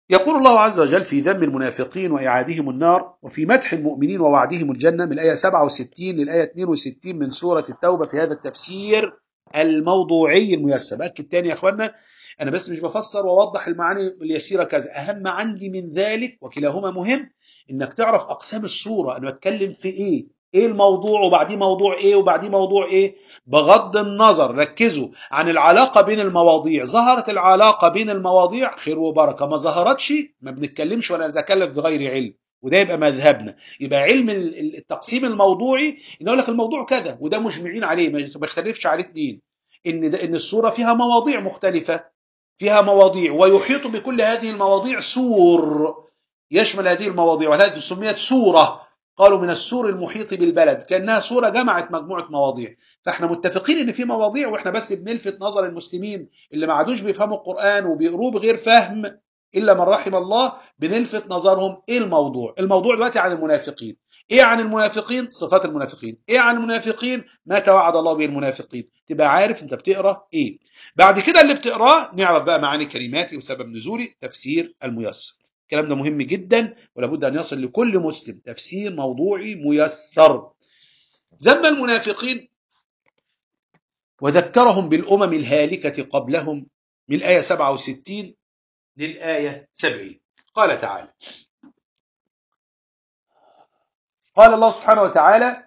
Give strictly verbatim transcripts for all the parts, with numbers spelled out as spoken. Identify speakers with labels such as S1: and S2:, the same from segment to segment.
S1: يقول الله عز وجل في ذم المنافقين وإعادهم النار وفي مدح المؤمنين ووعدهم الجنة من الآية سبعة وستين للآية اثنين وستين من سورة التوبة في هذا التفسير الموضوعي الميسر. بأكد تاني يا أخوانا، أنا بس مش بفسر وأوضح المعاني اليسيرة كذا، أهم عندي من ذلك وكلاهما مهم إنك تعرف أقسام السورة، أنا بتكلم في إيه، ايه الموضوع وبعديه موضوع ايه وبعديه موضوع ايه، بغض النظر ركزوا عن العلاقة بين المواضيع. ظهرت العلاقة بين المواضيع خير وبركة، ما ظهرتش ما بنتكلمش ولا نتكلم بغير علم، وده يبقى مذهبنا. يبقى علم التقسيم الموضوعي ان اقول لك الموضوع كذا وده مجمعين عليه ما بيختلفش عليه اتنين، ان ده ان السورة فيها مواضيع مختلفة، فيها مواضيع ويحيط بكل هذه المواضيع سور يشمل هذه المواضيع، وهذه سميت سورة، قالوا من السور المحيط بالبلد، كأنها سورة جمعت مجموعة مواضيع. فاحنا متفقين ان في مواضيع، واحنا بس بنلفت نظر المسلمين اللي ما عادوش بيفهموا القرآن وبيقروه بغير فهم إلا من رحم الله، بنلفت نظرهم ايه الموضوع. الموضوع دلوقتي عن المنافقين. ايه عن المنافقين؟ صفات المنافقين. ايه عن المنافقين؟ ما توعد الله به المنافقين. تبقى عارف انت بتقرا ايه. بعد كده اللي بتقراه نعرف بقى معاني كلماتي وسبب نزولي، تفسير الميسر. الكلام ده مهم جدا ولا بد أن يصل لكل مسلم، تفسير موضوعي ميسر. ذم المنافقين وذكرهم بالأمم الهالكة قبلهم من الآية سبعة وستين للآية سبعين. قال تعالى، قال الله سبحانه وتعالى: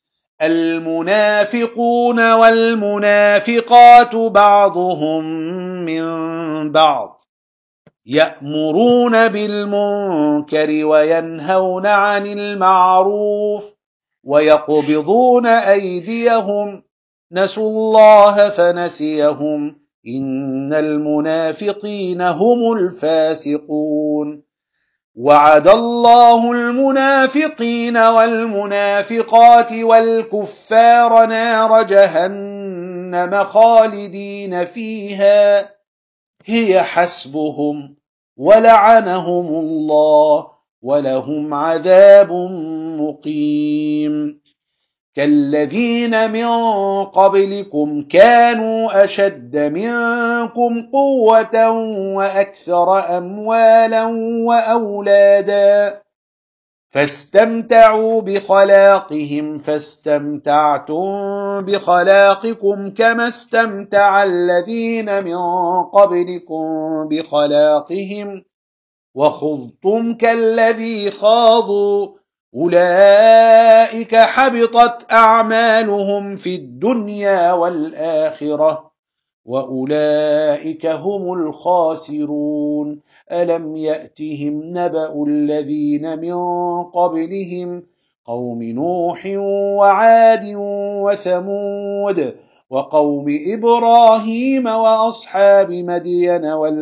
S1: المنافقون والمنافقات بعضهم من بعض يأمرون بالمنكر وينهون عن المعروف ويقبضون أيديهم نسوا الله فنسيهم إن المنافقين هم الفاسقون وعد الله المنافقين والمنافقات والكفار نار جهنم خالدين فيها هي حسبهم ولعنهم الله ولهم عذاب مقيم كالذين من قبلكم كانوا أشد منكم قوة وأكثر أموالا وأولادا فاستمتعوا بخلاقهم فاستمتعتم بخلاقكم كما استمتع الذين من قبلكم بخلاقهم وخضتم كالذي خاضوا أولئك حبطت أعمالهم في الدنيا والآخرة وأولئك هم الخاسرون ألم يأتهم نبأ الذين من قبلهم قوم نوح وعاد وثمود وقوم إبراهيم وأصحاب مدين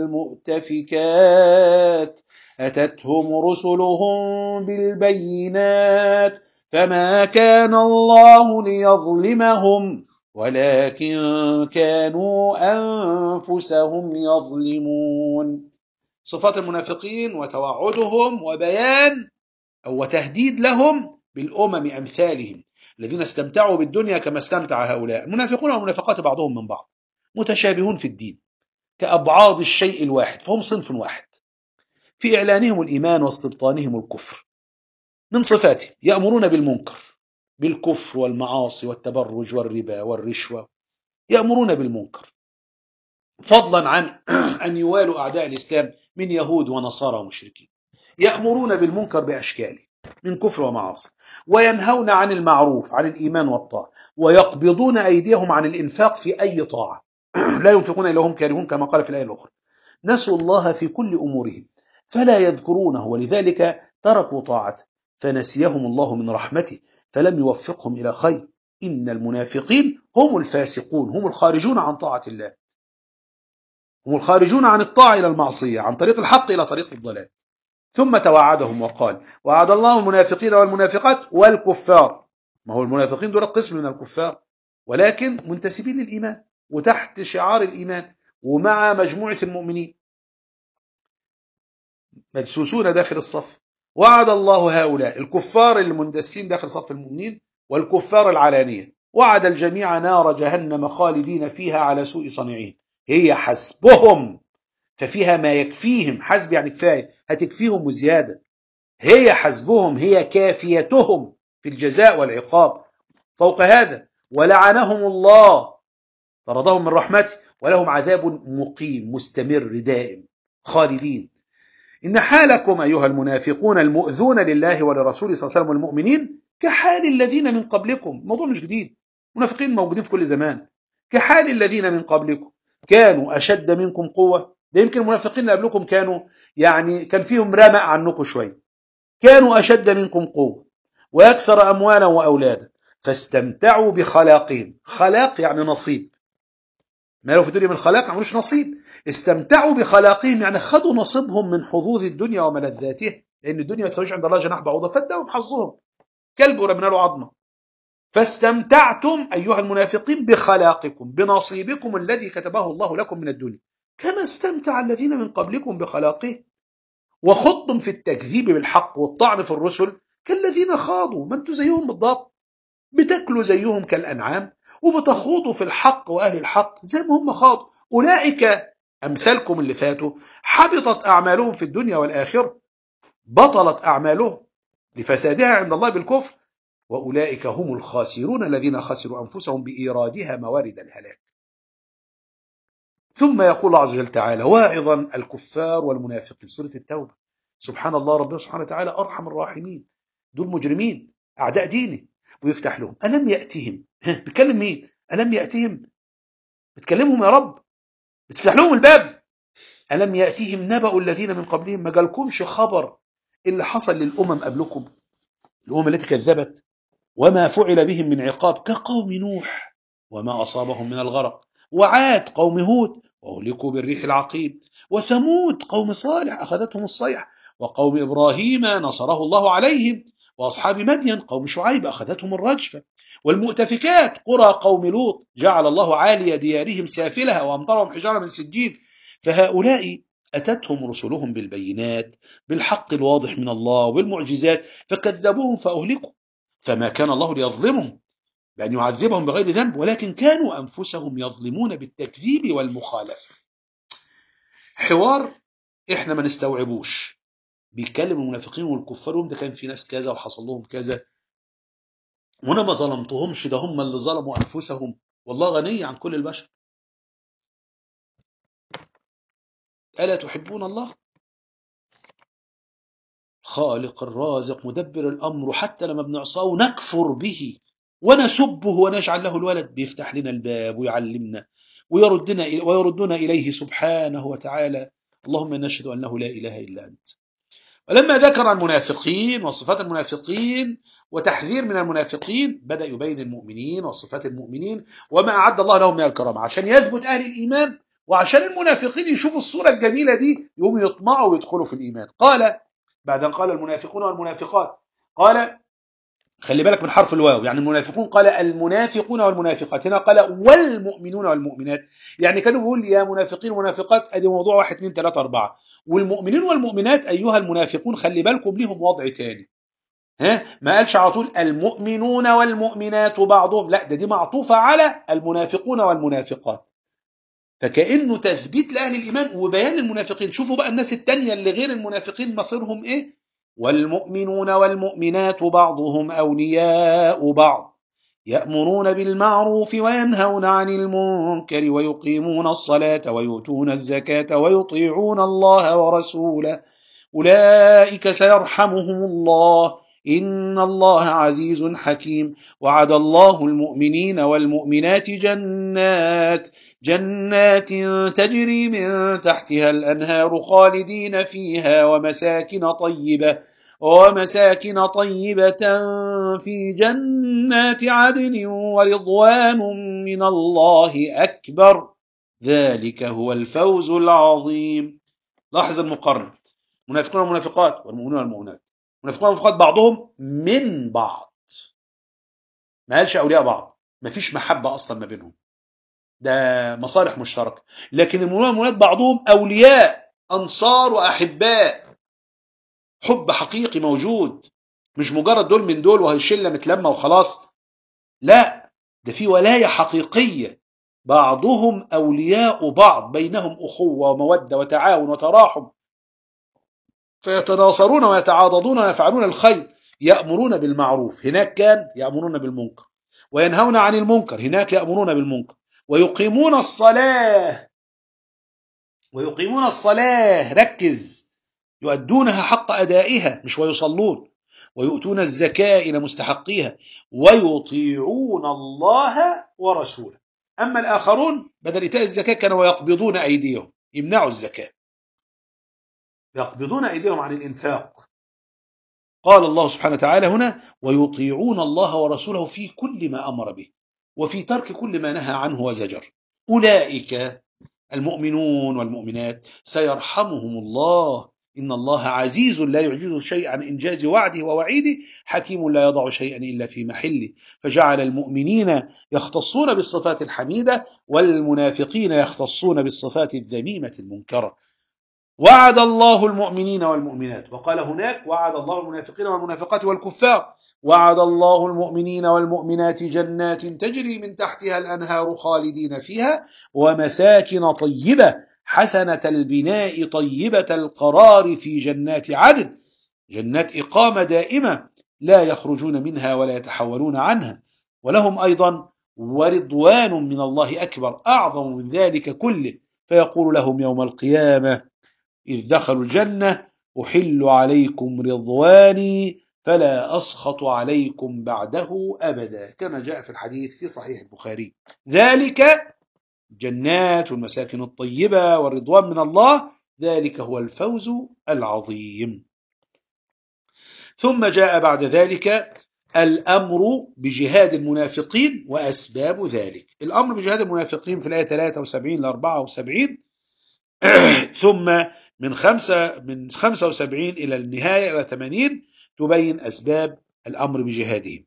S1: والمؤتفكات أتتهم رسلهم بالبينات فما كان الله ليظلمهم ولكن كانوا أنفسهم يظلمون. صفات المنافقين وتوعدهم وبيان أو وتهديد لهم بالأمم أمثالهم الذين استمتعوا بالدنيا كما استمتع هؤلاء. المنافقون والمنافقات بعضهم من بعض متشابهون في الدين كأبعاض الشيء الواحد، فهم صنف واحد في إعلانهم الإيمان واستبطانهم الكفر. من صفاتهم يأمرون بالمنكر بالكفر والمعاصي والتبرج والربا والرشوة، يأمرون بالمنكر فضلا عن أن يوالوا أعداء الإسلام من يهود ونصارى ومشركين. يأمرون بالمنكر بأشكاله من كفر ومعاصي، وينهون عن المعروف عن الإيمان والطاعة، ويقبضون أيديهم عن الإنفاق في أي طاعة لا ينفقون إلا هم كارهون كما قال في الآية الأخرى. نسوا الله في كل أمورهم فلا يذكرونه ولذلك تركوا طاعته فنسيهم الله من رحمته فلم يوفقهم إلى خير. إن المنافقين هم الفاسقون، هم الخارجون عن طاعة الله، هم الخارجون عن الطاعة إلى المعصية، عن طريق الحق إلى طريق الضلال. ثم توعدهم وقال: وعد الله المنافقين والمنافقات والكفار. ما هو المنافقين دول قسم من الكفار ولكن منتسبين للإيمان وتحت شعار الإيمان ومع مجموعة المؤمنين مجسوسون داخل الصف. وعد الله هؤلاء الكفار المندسين داخل صف المؤمنين والكفار العلانية، وعد الجميع نار جهنم خالدين فيها على سوء صنيعهم هي حسبهم ففيها ما يكفيهم، حسب يعني كفاية، هتكفيهم وزيادة، هي حسبهم، هي كافيتهم في الجزاء والعقاب. فوق هذا ولعنهم الله، طردهم من رحمته، ولهم عذاب مقيم مستمر دائم خالدين. إن حالكم أيها المنافقون المؤذون لله ولرسوله صلى الله عليه وسلم والمؤمنين كحال الذين من قبلكم. موضوع مش جديد، منافقين موجودين في كل زمان. كحال الذين من قبلكم كانوا أشد منكم قوة. ده يمكن المنافقين اللي قبلكم كانوا يعني كان فيهم رمق عنكم شوية. كانوا أشد منكم قوة وأكثر أموالا وأولادا فاستمتعوا بخلاقهم. خلاق يعني نصيب، ما لو في الدنيا من خلاق عملوش نصيب. استمتعوا بخلاقهم يعني خدوا نصيبهم من حظوظ الدنيا وملذاتها، لأن الدنيا ما تسويش عند الله جناح بعوضة، فادهم حظهم، كلب ورمنا له عظمة. فاستمتعتم أيها المنافقين بخلاقكم، بنصيبكم الذي كتبه الله لكم من الدنيا، كما استمتع الذين من قبلكم بخلاقه. وخضتم في التكذيب بالحق والطعن في الرسل كالذين خاضوا. ما انتوا زيهم بالضبط، بتاكلوا زيهم كالأنعام وبتخوضوا في الحق وأهل الحق زي ما هم خاضوا. أولئك أمثالكم اللي فاتوا حبطت أعمالهم في الدنيا والآخرة، بطلت أعمالهم لفسادها عند الله بالكفر، وأولئك هم الخاسرون الذين خسروا أنفسهم بإيرادها موارد الهلاك. ثم يقول الله عز وجل تعالى واعظا الكفار والمنافقين، سورة التوبة. سبحان الله، ربنا سبحانه وتعالى أرحم الراحمين، دول مجرمين أعداء دينه، ويفتح لهم ألم يأتهم. بيتكلم مين؟ ألم يأتهم، بتكلمهم يا رب، بتفتح لهم الباب. ألم يأتهم نبأ الذين من قبلهم، ما جالكمش خبر اللي حصل للأمم قبلكم، الأمم التي كذبت، وما فعل بهم من عقاب، كقوم نوح وما أصابهم من الغرق، وعاد قوم هود وأهلكوا بالريح العقيم، وثمود قوم صالح أخذتهم الصيحة، وقوم إبراهيم نصره الله عليهم، وأصحاب مدين قوم شعيب أخذتهم الرجفة، والمؤتفكات قرى قوم لوط جعل الله عالي ديارهم سافلها وأمطرهم حجارة من سجيل. فهؤلاء أتتهم رسلهم بالبينات، بالحق الواضح من الله وبالمعجزات، فكذبوهم فأهلكوا. فما كان الله ليظلمهم بأن يعذبهم بغير ذنب، ولكن كانوا أنفسهم يظلمون بالتكذيب والمخالفة. حوار إحنا ما نستوعبوش، بيتكلم المنافقين والكفار وهم ده كان في ناس كذا وحصل لهم كذا، وانا ما ظلمتهمش، ده هم اللي ظلموا أنفسهم، والله غني عن كل البشر. ألا تحبون الله؟ خالق الرازق مدبر الأمر، حتى لما بنعصاه نكفر به ونسبه ونجعل له الولد، بيفتح لنا الباب ويعلمنا ويردنا ويردنا إليه سبحانه وتعالى. اللهم نشهد أنه لا إله إلا أنت. ولما ذكر المنافقين وصفات المنافقين وتحذير من المنافقين، بدأ يبين المؤمنين وصفات المؤمنين وما أعد الله لهم من الكرامة، عشان يثبت أهل الإيمان، وعشان المنافقين يشوفوا الصورة الجميلة دي يقوموا يطمعوا ويدخلوا في الإيمان. قال بعد أن قال المنافقون والمنافقات، قال خلي بالك من حرف الواو، يعني المنافقون قال المنافقون والمنافقات، هنا قال والمؤمنون والمؤمنات، يعني كانوا بيقول يا منافقين ومنافقات ادي موضوع واحد اثنين ثلاثة أربعة، والمؤمنين والمؤمنات أيها المنافقون خلي بالكم ليهم وضع تاني. ها، ما قالش على طول المؤمنون والمؤمنات بعضهم، لا ده دي معطوفة على المنافقون والمنافقات، فكأنه تثبيت لأهل الإيمان وبيان المنافقين. شوفوا بقى الناس التانية اللي غير المنافقين مصيرهم إيه. والمؤمنون والمؤمنات بعضهم أولياء بعض يأمرون بالمعروف وينهون عن المنكر ويقيمون الصلاة ويؤتون الزكاة ويطيعون الله ورسوله أولئك سيرحمهم الله إن الله عزيز حكيم. وعد الله المؤمنين والمؤمنات جنات جنات تجري من تحتها الأنهار خالدين فيها ومساكن طيبة ومساكن طيبة في جنات عدن ورضوان من الله أكبر ذلك هو الفوز العظيم. لاحظ المقارنة، منافقون والمنافقات والمؤمنون والمؤمنات. منافقون والمنافقات بعضهم من بعض، ما قالش أولياء بعض، ما فيش محبة أصلا ما بينهم، ده مصالح مشتركة. لكن المؤمنون والمؤمنات بعضهم أولياء أنصار وأحباء، حب حقيقي موجود، مش مجرد دول من دول وهي شلة متلمة وخلاص، لا ده في ولاية حقيقية بعضهم أولياء بعض، بينهم أخوة ومودة وتعاون وتراحم، فيتناصرون ويتعاضدون ويفعلون الخير، يأمرون بالمعروف، هناك كان يأمرون بالمنكر، وينهون عن المنكر، هناك يأمرون بالمنكر، ويقيمون الصلاة ويقيمون الصلاة ركز، يؤدونها حق أدائها مش ويصلون، ويؤتون الزكاة إلى مستحقيها، ويطيعون الله ورسوله. أما الآخرون بدل إيتاء الزكاة كانوا يقبضون أيديهم، يمنعوا الزكاة، يقبضون أيديهم عن الإنفاق. قال الله سبحانه وتعالى هنا: ويطيعون الله ورسوله في كل ما أمر به وفي ترك كل ما نهى عنه وزجر. أولئك المؤمنون والمؤمنات سيرحمهم الله، إن الله عزيز لا يعجزه شيء عن إنجاز وعده ووعيده، حكيم لا يضع شيئا إلا في محله. فجعل المؤمنين يختصون بالصفات الحميدة، والمنافقين يختصون بالصفات الذميمة المنكرة. وعد الله المؤمنين والمؤمنات، وقال هناك: وعد الله المنافقين والمنافقات والكفار. وعد الله المؤمنين والمؤمنات جنات تجري من تحتها الأنهار خالدين فيها، ومساكن طيبة حسنة البناء طيبة القرار في جنات عدن، جنات إقامة دائمة لا يخرجون منها ولا يتحولون عنها. ولهم أيضا ورضوان من الله أكبر أعظم من ذلك كله، فيقول لهم يوم القيامة إذ دخلوا الجنة: أحل عليكم رضواني فلا أسخط عليكم بعده أبدا، كما جاء في الحديث في صحيح البخاري. ذلك جنات والمساكن الطيبة والرضوان من الله، ذلك هو الفوز العظيم. ثم جاء بعد ذلك الأمر بجهاد المنافقين وأسباب ذلك. الأمر بجهاد المنافقين في الآية ثلاثة وسبعين إلى أربعة وسبعين، ثم من خمسة من خمسة وسبعين إلى النهاية إلى ثمانين تبين أسباب الأمر بجهادهم.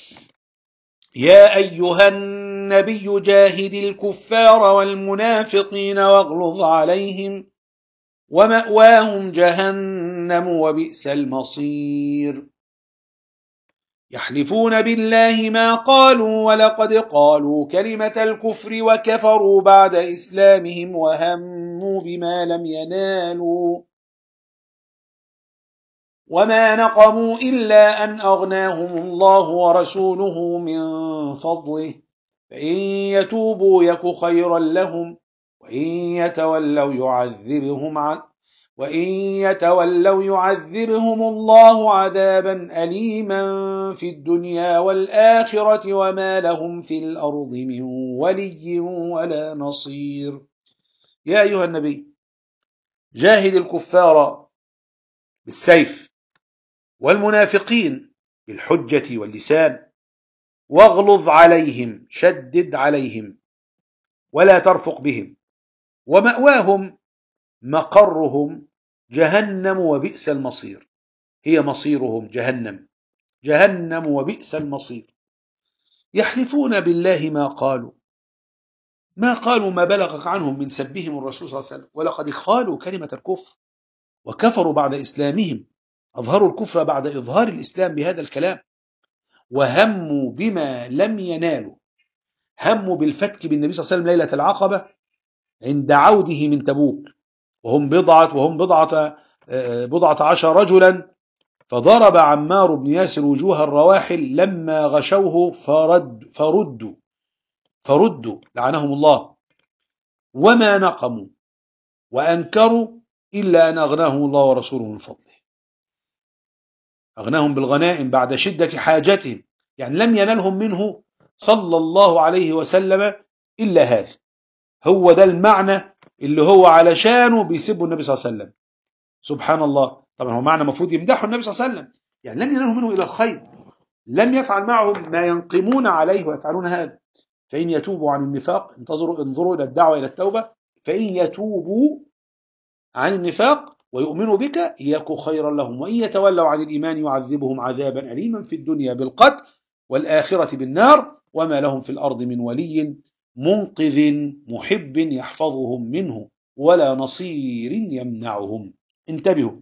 S1: يا أيها النبي جاهد الكفار والمنافقين واغلظ عليهم ومأواهم جهنم وبئس المصير. يحلفون بالله ما قالوا ولقد قالوا كلمة الكفر وكفروا بعد إسلامهم وهموا بما لم ينالوا وما نقموا إلا أن أغناهم الله ورسوله من فضله فإن يتوبوا يك خيرا لهم وإن يتولوا يعذبهم عن وإن يتولوا يعذبهم الله عذابا أليما في الدنيا والآخرة وما لهم في الأرض من ولي ولا نصير. يا أيها النبي جاهد الكفار بالسيف والمنافقين بالحجة واللسان، واغلظ عليهم، شدد عليهم ولا ترفق بهم، ومأواهم مقرهم جهنم وبئس المصير، هي مصيرهم جهنم، جهنم وبئس المصير. يحلفون بالله ما قالوا ما قالوا ما بلغك عنهم من سبهم الرسول صلى الله عليه وسلم، ولقد قالوا كلمة الكفر وكفروا بعد إسلامهم، أظهروا الكفر بعد إظهار الإسلام بهذا الكلام، وهموا بما لم ينالوا، هموا بالفتك بالنبي صلى الله عليه وسلم ليلة العقبة عند عوده من تبوك، وهم بضعة وهم بضعة بضعة عشر رجلا، فضرب عمار بن ياسر وجوه الرواحل لما غشوه فرد فردوا فردوا لعنهم الله، وما نقموا وأنكروا إلا أن أغناهم الله ورسوله من فضله، أغناهم بالغنائم بعد شدة حاجتهم، يعني لم ينلهم منه صلى الله عليه وسلم إلا هذا. هو ده المعنى اللي هو علشانه بيسبوا النبي صلى الله عليه وسلم. سبحان الله، طبعا هو معنى مفروض يمدحوا النبي صلى الله عليه وسلم، يعني لم ينلهم منه إلى الخير، لم يفعل معهم ما ينقمون عليه ويفعلون هذا. فإن يتوبوا عن النفاق، انتظروا انظروا إلى الدعوة إلى التوبة، فإن يتوبوا عن النفاق ويؤمنوا بك يك خيرا لهم، وإن يتولوا عن الإيمان يعذبهم عذابا أليما في الدنيا بالقتل والآخرة بالنار وما لهم في الأرض من ولي منقذ محب يحفظهم منه ولا نصير يمنعهم. انتبهوا،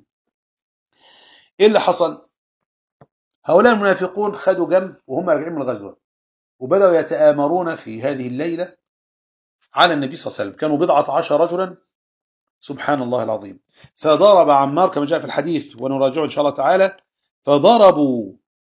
S1: إيه اللي حصل؟ هؤلاء المنافقون خدوا جنب وهم راجعين من الغزوة، وبدأوا يتآمرون في هذه الليلة على النبي صلى الله عليه وسلم، كانوا بضعة عشر رجلا، سبحان الله العظيم. فضرب عمار كما جاء في الحديث ونراجعه إن شاء الله تعالى، فضربوا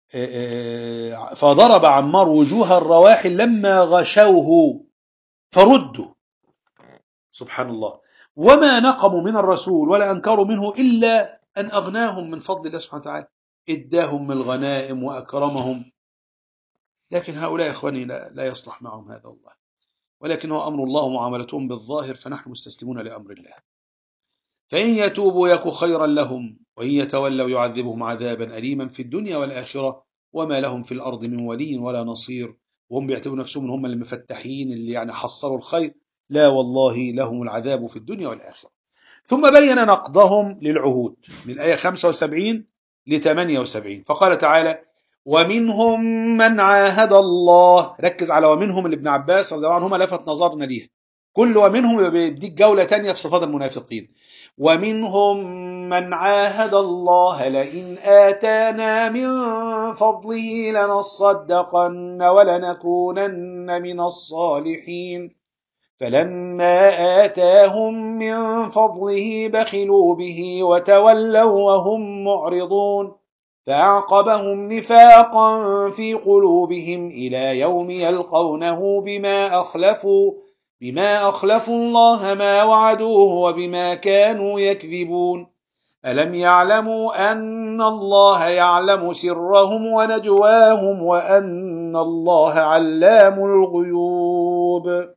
S1: فضرب عمار وجوه الرواحل لما غشوه فردوا، سبحان الله. وما نقموا من الرسول ولا أنكروا منه إلا أن أغناهم من فضل الله سبحانه وتعالى، إداهم من الغنائم وأكرمهم. لكن هؤلاء إخواني لا, لا يصلح معهم هذا الله، ولكن هو أمر الله معاملتهم بالظاهر، فنحن مستسلمون لأمر الله. فإن يتوبوا يك خيرا لهم، وإن يتولوا يعذبهم عذابا أليما في الدنيا والآخرة، وما لهم في الأرض من ولي ولا نصير. وهم بيعتبروا نفسهم هم المفتحين اللي يعني حصلوا الخير، لا والله لهم العذاب في الدنيا والآخرة. ثم بين نقضهم للعهود من الآية خمسة وسبعين ل ثمانية وسبعين، فقال تعالى: ومنهم من عاهد الله. ركز على ومنهم اللي ابن عباس رضي الله عنهما لفت نظرنا ليها، كل ومنهم بيديك جولة تانية في صفات المنافقين. ومنهم من عاهد الله لئن آتانا من فضله لنصدقن ولنكونن من الصالحين، فلما آتاهم من فضله بخلوا به وتولوا وهم معرضون، فأعقبهم نفاقا في قلوبهم إلى يوم يلقونه بما أخلفوا بما أخلفوا الله ما وعدوه وبما كانوا يكذبون. ألم يعلموا أن الله يعلم سرهم ونجواهم وأن الله علام الغيوب.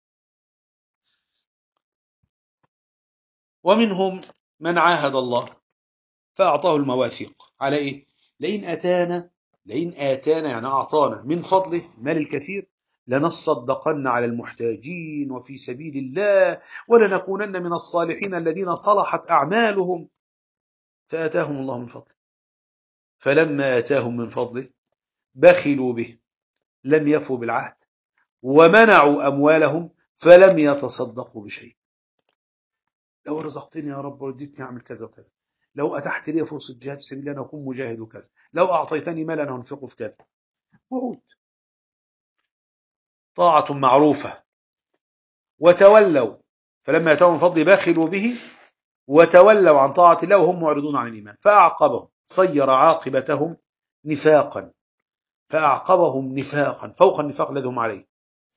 S1: ومنهم من عاهد الله فأعطاه المواثيق على إيه؟ لئن أتانا لئن آتانا يعني أعطانا من فضله المال الكثير لنصدقن على المحتاجين وفي سبيل الله ولنكونن من الصالحين الذين صلحت أعمالهم، فآتاهم الله من فضله. فلما آتاهم من فضله بخلوا به، لم يفوا بالعهد، ومنعوا أموالهم فلم يتصدقوا بشيء. لو رزقتني يا رب ورديتني أعمل كذا وكذا، لو أتحت لي فرصة جهاد في سبيل الله أنا أكون مجاهد وكذا، لو أعطيتني مالا أنا أنفقه في كذا. وعود، طاعة معروفة. وتولوا، فلما أتاهم من فضله بخلوا به وتولوا عن طاعة الله وهم معرضون عن الإيمان، فأعقبهم صير عاقبتهم نفاقا فأعقبهم نفاقا فوق النفاق الذي هم عليه،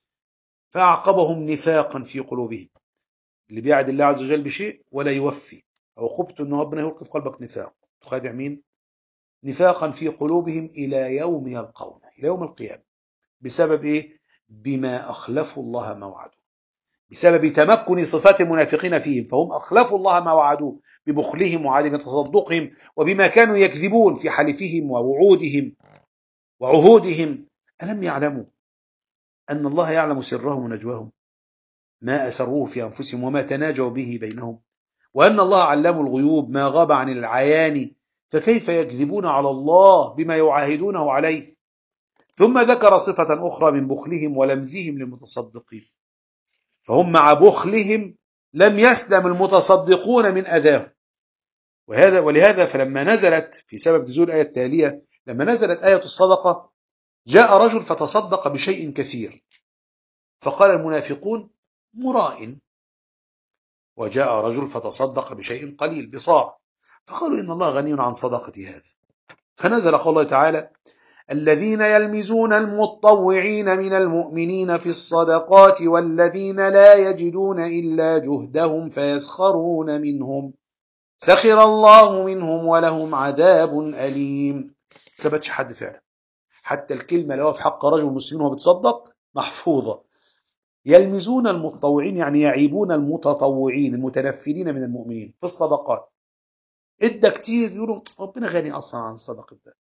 S1: فأعقبهم نفاقا في قلوبهم. اللي بيعد الله عز وجل بشيء ولا يوفي، أو خبت أنه ربنا يلقي في قلبك نفاق، تخادع مين؟ نفاقا في قلوبهم إلى يوم يلقونه، إلى يوم القيامة. بسبب إيه؟ بما أخلفوا الله ما وعدوه، بسبب تمكن صفات المنافقين فيهم، فهم أخلفوا الله ما وعدوه ببخلهم وعدم تصدقهم وبما كانوا يكذبون في حلفهم ووعودهم وعهودهم. ألم يعلموا أن الله يعلم سرهم ونجواهم، ما أسروه في أنفسهم وما تناجوا به بينهم، وأن الله علام الغيوب ما غاب عن العيان، فكيف يكذبون على الله بما يعاهدونه عليه. ثم ذكر صفة أخرى من بخلهم ولمزهم للمتصدقين، فهم مع بخلهم لم يسلم المتصدقون من أذاهم. وهذا ولهذا فلما نزلت في سبب نزول الآية التالية، لما نزلت آية الصدقة جاء رجل فتصدق بشيء كثير، فقال المنافقون مراء، وجاء رجل فتصدق بشيء قليل بصاع، فقالوا إن الله غني عن صدقة هذا. فنزل قول الله تعالى: الذين يلمزون المتطوعين من المؤمنين في الصدقات والذين لا يجدون إلا جهدهم فيسخرون منهم سخر الله منهم ولهم عذاب أليم. ثبتش حد فعلا، حتى الكلمة لو في حق رجل مسلم وهو بتصدق محفوظة. يلمزون المتطوعين يعني يعيبون المتطوعين المتنفلين من المؤمنين في الصدقات. ادى كتير يقولوا ربنا غني اصلا عن الصدقه ده،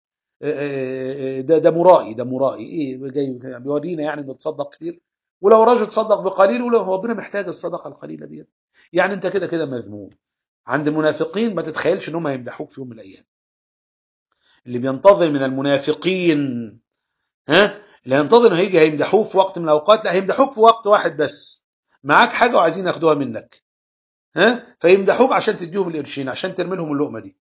S1: ده ده مرائي ده مرائي ايه جاي بيورينا يعني انه تصدق كتير، ولو رجل تصدق بقليل ولو ربنا محتاج الصدقه القليله دي، يعني انت كده كده مذموم. عند المنافقين ما تتخيلش ان هم هيمدحوك في يوم من الايام. اللي بينتظر من المنافقين ها اللي هينتظر هيجي هيمدحوك في وقت من الاوقات، لا هيمدحوك في وقت واحد بس، معاك حاجه وعايزين ياخدوها منك، ها فيمدحوك عشان تديهم القرشين عشان ترمي لهم اللقمه دي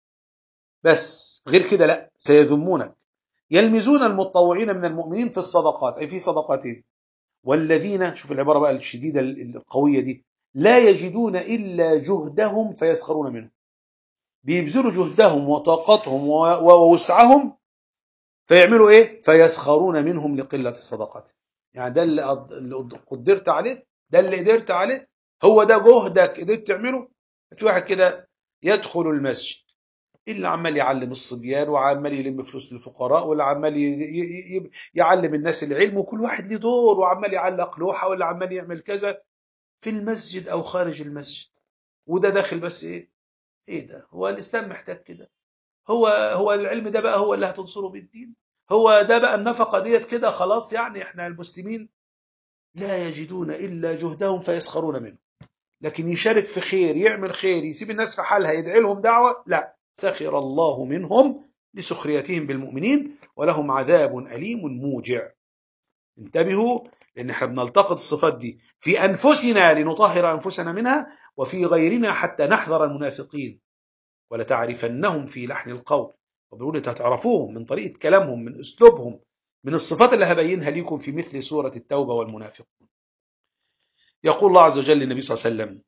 S1: بس، غير كده لا، سيذمونك. يلمزون المتطوعين من المؤمنين في الصدقات، أي في صدقاتهم، والذين، شوف العبارة بقى الشديدة القوية دي، لا يجدون إلا جهدهم فيسخرون منهم. بيبذلوا جهدهم وطاقتهم ووسعهم فيعملوا إيه؟ فيسخرون منهم لقلة صدقاتهم. يعني ده اللي قدرت عليه، ده اللي قدرت عليه، هو ده جهدك قدرت تعمله. في واحد كده يدخل المسجد اللي عمال يعلم الصبيان وعمال يلم فلوس للفقراء، واللي عمال يعلم الناس العلم، وكل واحد له دور، وعمال يعلق لوحة، واللي عمال يعمل كذا في المسجد أو خارج المسجد. وده داخل بس إيه؟ إيه ده؟ هو الإسلام محتاج كده؟ هو هو العلم ده بقى هو اللي هتنصره بالدين؟ هو ده بقى النفقة ديت كده خلاص؟ يعني إحنا المسلمين لا يجدون إلا جهدهم فيسخرون منه. لكن يشارك في خير، يعمل خير، يسيب الناس في حالها، يدعي لهم دعوة، لا، سخر الله منهم لسخريتهم بالمؤمنين ولهم عذاب أليم موجع. انتبهوا، لأن احنا بنلتقط الصفات دي في أنفسنا لنطهر أنفسنا منها، وفي غيرنا حتى نحذر المنافقين. ولتعرفنهم في لحن القول، وبيقول هتعرفوهم من طريقة كلامهم، من أسلوبهم، من الصفات اللي هبينها لكم في مثل سورة التوبة والمنافقون. يقول الله عز وجل للنبي صلى الله عليه وسلم: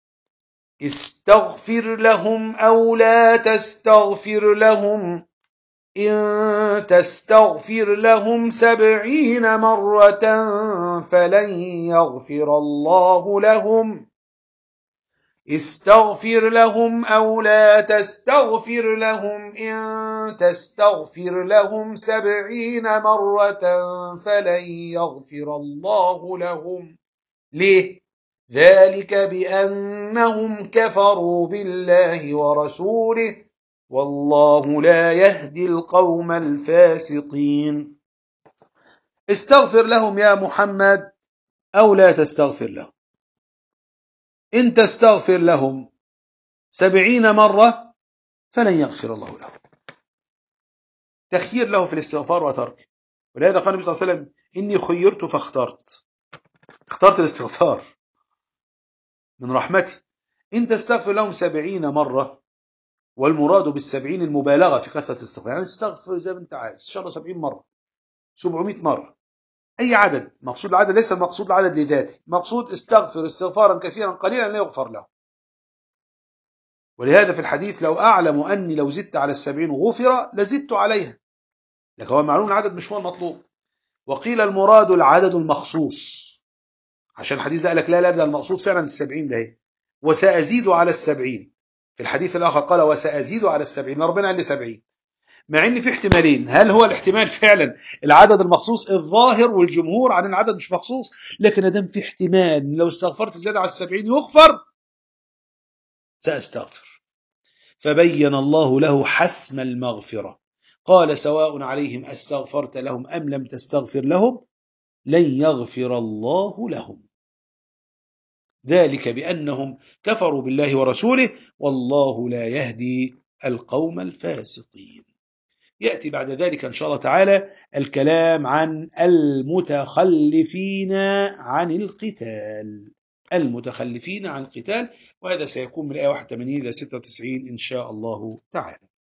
S1: استغفر لهم أو لا تستغفر لهم، إن تستغفر لهم سبعين مرة فلن يغفر الله لهم. استغفر لهم أو لا تستغفر لهم، إن تستغفر لهم سبعين مرة فلن يغفر الله لهم. ليه؟ ذلك بأنهم كفروا بالله ورسوله، والله لا يهدي القوم الفاسقين. استغفر لهم يا محمد أو لا تستغفر لهم، إن تستغفر لهم سبعين مرة فلن يغفر الله لهم. تخيير له في الاستغفار وترك. ولهذا قال النبي صلى الله عليه وسلم: إني خيرت فاخترت، اخترت الاستغفار من رحمتي. إن تستغفر لهم سبعين مرة، والمراد بالسبعين المبالغة في كثرة الاستغفار، يعني تستغفر زي ما انت عايز، ان شاء الله سبعين مرة، سبعمائة مرة، أي عدد. مقصود العدد ليس المقصود العدد لذاته، مقصود استغفر استغفارا كثيرا قليلا لا يغفر له. ولهذا في الحديث: لو أعلم أني لو زدت على السبعين غفر لزدت عليها. لكن هو معلوم العدد مش هو المطلوب. وقيل المراد العدد المخصوص، عشان الحديث ده قال لك لا لا ده المقصود فعلا السبعين ده هي. وسأزيد على السبعين، في الحديث الآخر قال وسأزيد على السبعين، ربنا قال لي سبعين. مع ان في احتمالين، هل هو الاحتمال فعلا العدد المخصوص الظاهر والجمهور عن العدد مش مخصوص، لكن ادام في احتمال لو استغفرت زيادة على السبعين يغفر، سأستغفر. فبين الله له حسم المغفرة، قال: سواء عليهم أستغفرت لهم أم لم تستغفر لهم لن يغفر الله لهم، ذلك بأنهم كفروا بالله ورسوله، والله لا يهدي القوم الفاسقين. يأتي بعد ذلك إن شاء الله تعالى الكلام عن المتخلفين عن القتال، المتخلفين عن القتال، وهذا سيكون من الآية واحد وثمانين إلى ستة وتسعين إن شاء الله تعالى.